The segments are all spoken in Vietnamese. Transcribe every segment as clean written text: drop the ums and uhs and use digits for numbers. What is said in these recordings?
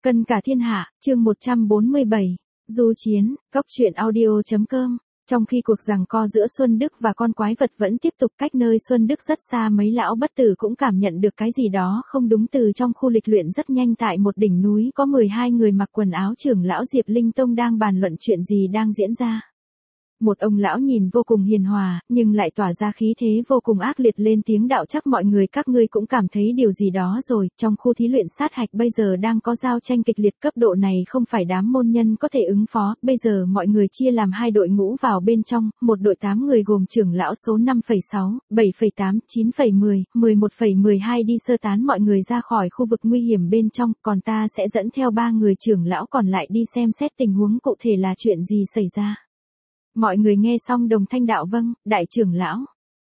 Cân cả thiên hạ, chương 147. Du chiến, Cốc truyện audio.com. Trong khi cuộc giằng co giữa Xuân Đức và con quái vật vẫn tiếp tục, cách nơi Xuân Đức rất xa, mấy lão bất tử cũng cảm nhận được cái gì đó không đúng từ trong khu lịch luyện rất nhanh. Tại một đỉnh núi có 12 người mặc quần áo trưởng lão Diệp Linh Tông đang bàn luận chuyện gì đang diễn ra. Một ông lão nhìn vô cùng hiền hòa, nhưng lại tỏa ra khí thế vô cùng ác liệt, lên tiếng đạo: chắc mọi người các ngươi cũng cảm thấy điều gì đó rồi, trong khu thí luyện sát hạch bây giờ đang có giao tranh kịch liệt, cấp độ này không phải đám môn nhân có thể ứng phó, bây giờ mọi người chia làm hai đội ngũ vào bên trong, một đội 8 người gồm trưởng lão số 5,6, 7,8, 9,10, 11,12 đi sơ tán mọi người ra khỏi khu vực nguy hiểm bên trong, còn ta sẽ dẫn theo 3 người trưởng lão còn lại đi xem xét tình huống cụ thể là chuyện gì xảy ra. Mọi người nghe xong đồng thanh đạo: vâng, đại trưởng lão.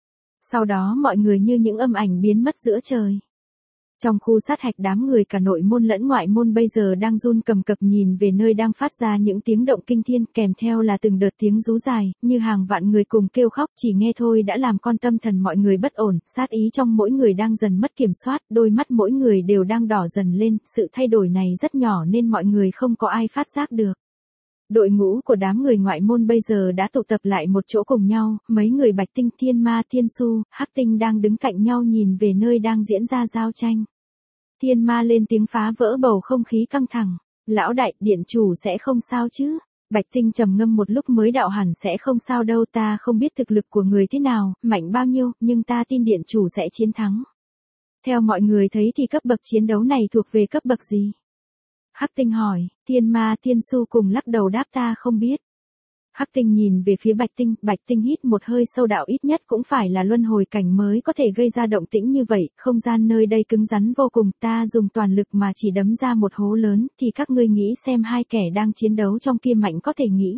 Sau đó mọi người như những âm ảnh biến mất giữa trời. Trong khu sát hạch, đám người cả nội môn lẫn ngoại môn bây giờ đang run cầm cập nhìn về nơi đang phát ra những tiếng động kinh thiên, kèm theo là từng đợt tiếng rú dài, như hàng vạn người cùng kêu khóc, chỉ nghe thôi đã làm con tâm thần mọi người bất ổn, sát ý trong mỗi người đang dần mất kiểm soát, đôi mắt mỗi người đều đang đỏ dần lên, sự thay đổi này rất nhỏ nên mọi người không có ai phát giác được. Đội ngũ của đám người ngoại môn bây giờ đã tụ tập lại một chỗ cùng nhau, mấy người Bạch Tinh, Thiên Ma, Thiên Su, Hắc Tinh đang đứng cạnh nhau nhìn về nơi đang diễn ra giao tranh. Thiên Ma lên tiếng phá vỡ bầu không khí căng thẳng: lão đại, điện chủ sẽ không sao chứ? Bạch Tinh trầm ngâm một lúc mới đạo: hẳn sẽ không sao đâu, ta không biết thực lực của người thế nào, mạnh bao nhiêu, nhưng ta tin điện chủ sẽ chiến thắng. Theo mọi người thấy thì cấp bậc chiến đấu này thuộc về cấp bậc gì? Hắc Tinh hỏi. Thiên Ma, Thiên Su cùng lắc đầu đáp: ta không biết. Hắc Tinh nhìn về phía Bạch Tinh hít một hơi sâu đạo: ít nhất cũng phải là luân hồi cảnh mới có thể gây ra động tĩnh như vậy, không gian nơi đây cứng rắn vô cùng, ta dùng toàn lực mà chỉ đấm ra một hố lớn, thì các ngươi nghĩ xem hai kẻ đang chiến đấu trong kia mạnh có thể nghĩ.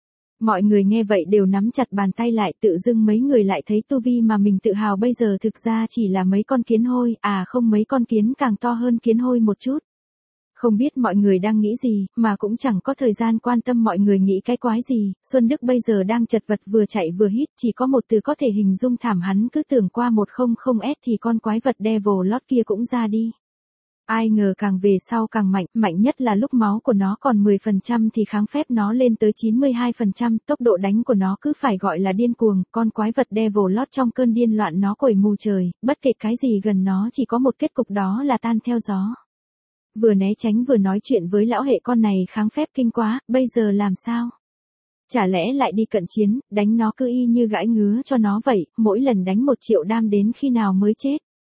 Mọi người nghe vậy đều nắm chặt bàn tay lại, tự dưng mấy người lại thấy tu vi mà mình tự hào bây giờ thực ra chỉ là mấy con kiến hôi, không, mấy con kiến càng to hơn kiến hôi một chút. Không biết mọi người đang nghĩ gì, mà cũng chẳng có thời gian quan tâm mọi người nghĩ cái quái gì. Xuân Đức bây giờ đang chật vật, vừa chạy vừa hít, chỉ có một từ có thể hình dung thảm. Hắn cứ tưởng qua 100S thì con quái vật Devil Lord kia cũng ra đi. Ai ngờ càng về sau càng mạnh, mạnh nhất là lúc máu của nó còn 10% thì kháng phép nó lên tới 92%, tốc độ đánh của nó cứ phải gọi là điên cuồng, con quái vật Devil Lord trong cơn điên loạn nó quẩy mù trời, bất kể cái gì gần nó chỉ có một kết cục, đó là tan theo gió. Vừa né tránh vừa nói chuyện với lão hệ: con này kháng phép kinh quá, bây giờ làm sao? Chả lẽ lại đi cận chiến, đánh nó cứ y như gãi ngứa cho nó vậy, mỗi lần đánh 1 triệu đam đến khi nào mới chết?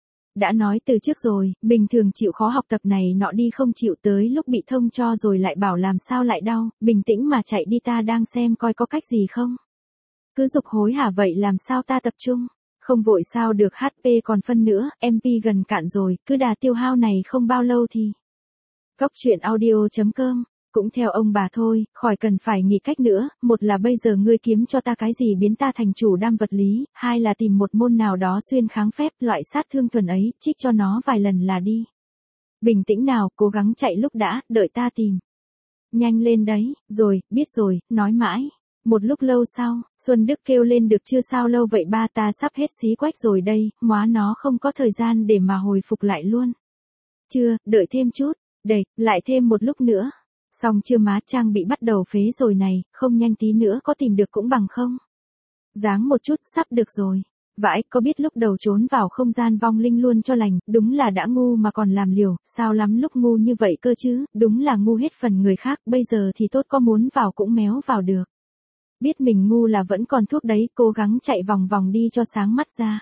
Đã nói từ trước rồi, bình thường chịu khó học tập này nọ đi, không chịu tới lúc bị thông cho rồi lại bảo làm sao lại đau, bình tĩnh mà chạy đi, ta đang xem coi có cách gì không. Cứ giục hối hả vậy làm sao ta tập trung? Không vội sao được, HP còn phân nữa, MP gần cạn rồi, cứ đà tiêu hao này không bao lâu thì. Cốc truyện audio.com. Cũng theo ông bà thôi, khỏi cần phải nghĩ cách nữa, một là bây giờ ngươi kiếm cho ta cái gì biến ta thành chủ đam vật lý, hai là tìm một môn nào đó xuyên kháng phép, loại sát thương thuần ấy, trích cho nó vài lần là đi. Bình tĩnh nào, cố gắng chạy lúc đã, đợi ta tìm. Nhanh lên đấy, rồi, biết rồi, nói mãi. Một lúc lâu sau, Xuân Đức kêu lên: được chưa, sao lâu vậy ba, ta sắp hết xí quách rồi đây, móa nó không có thời gian để mà hồi phục lại luôn. Chưa, đợi thêm chút. Đẩy, lại thêm một lúc nữa. Xong chưa má, trang bị bắt đầu phế rồi này, không nhanh tí nữa có tìm được cũng bằng không. Dáng một chút, sắp được rồi. Vãi, có biết lúc đầu trốn vào không gian vong linh luôn cho lành, đúng là đã ngu mà còn làm liều, sao lắm lúc ngu như vậy cơ chứ, đúng là ngu hết phần người khác, bây giờ thì tốt, có muốn vào cũng méo vào được. Biết mình ngu là vẫn còn thuốc đấy, cố gắng chạy vòng vòng đi cho sáng mắt ra.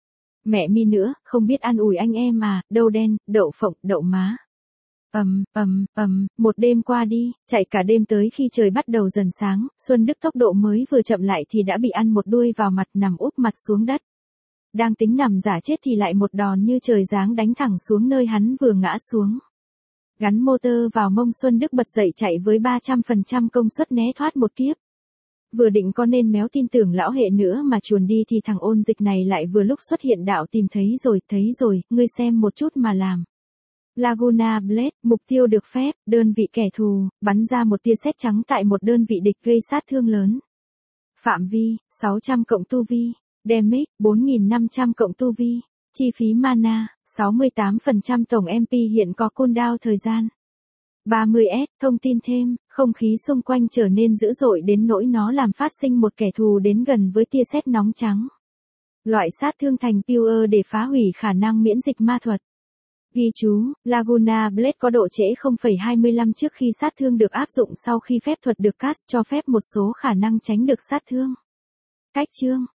Mẹ mi nữa, không biết an ủi anh em à, đậu đen, đậu phộng, đậu má. Một đêm qua đi, chạy cả đêm tới khi trời bắt đầu dần sáng, Xuân Đức tốc độ mới vừa chậm lại thì đã bị ăn một đuôi vào mặt, nằm úp mặt xuống đất. Đang tính nằm giả chết thì lại một đòn như trời giáng đánh thẳng xuống nơi hắn vừa ngã xuống. Gắn motor vào mông, Xuân Đức bật dậy chạy với 300% công suất né thoát một kiếp. Vừa định có nên méo tin tưởng lão hệ nữa mà chuồn đi thì thằng ôn dịch này lại vừa lúc xuất hiện đạo: tìm thấy rồi, ngươi xem một chút mà làm. Laguna Blade, mục tiêu được phép, đơn vị kẻ thù, bắn ra một tia sét trắng tại một đơn vị địch gây sát thương lớn. Phạm vi, 600 cộng tu vi, damage, 4.500 cộng tu vi, chi phí mana, 68% tổng MP hiện có cooldown thời gian. 30S, thông tin thêm, không khí xung quanh trở nên dữ dội đến nỗi nó làm phát sinh một kẻ thù đến gần với tia sét nóng trắng. Loại sát thương thành Pure để phá hủy khả năng miễn dịch ma thuật. Ghi chú, Laguna Blade có độ trễ 0,25 trước khi sát thương được áp dụng sau khi phép thuật được cast cho phép một số khả năng tránh được sát thương. Cách chương